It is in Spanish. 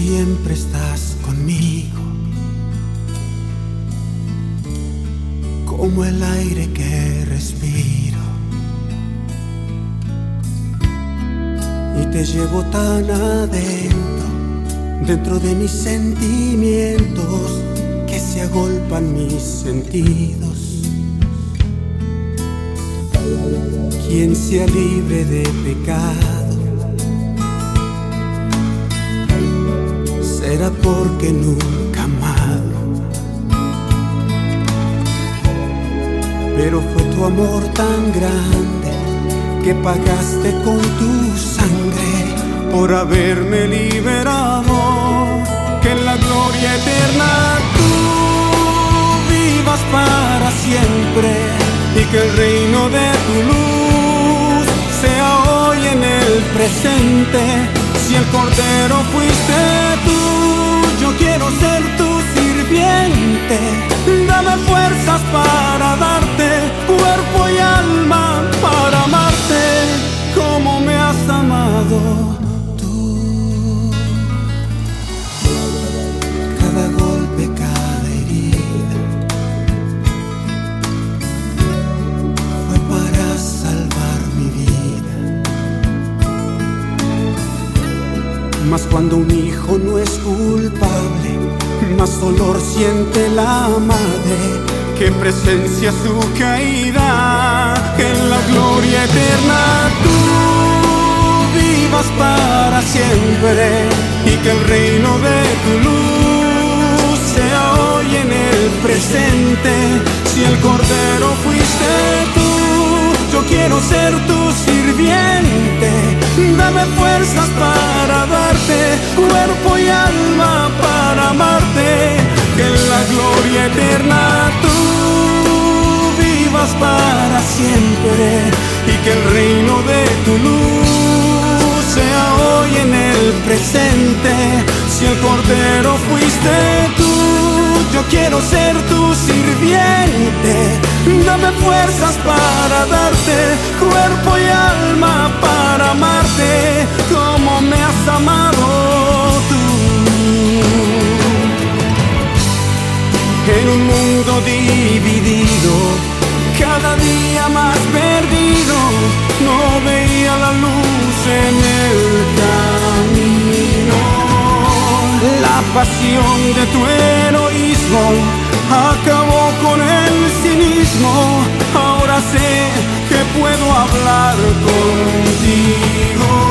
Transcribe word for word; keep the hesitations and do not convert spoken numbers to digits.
siempre estás conmigo, como el aire que respiro, y te llevo tan adentro, dentro de mis sentimientos, que se agolpan mis sentidos. Quien sea libre de pecado, será porque nunca amado. Pero fue tu amor tan grande que pagaste con tu sangre por haberme liberado. Que en la gloria eterna tú vivas para siempre, y que el reino de tu luz sea hoy en el presente. Si el Cordero fuiste tú, yo quiero ser tu sirviente. Dame fuerzas para darte cuerpo y alma, para amarte como me has amado tú. Cada golpe, cada herida fue para salvar mi vida. Mas cuando un hijo no es culpable, más dolor siente la madre que presencia su caída. Que en la gloria eterna tú vivas para siempre, y que el reino de tu luz sea hoy en el presente. Si el Cordero fuiste tú, yo quiero ser tu sirviente. Dame fuerzas para darte cuerpo y alma, para amarte. Que en la gloria eterna tú vivas para siempre, y que el reino de tu luz sea hoy en el presente. Si el Cordero fuiste tú, yo quiero ser tu sirviente. Dame fuerzas para darte cuerpo y alma, para amarte como me has amado tú. En un mundo dividido, cada día más perdido, no veía la luz en el camino. La pasión de tu heroísmo acabó con el cinismo. Ahora sé que puedo hablar contigo.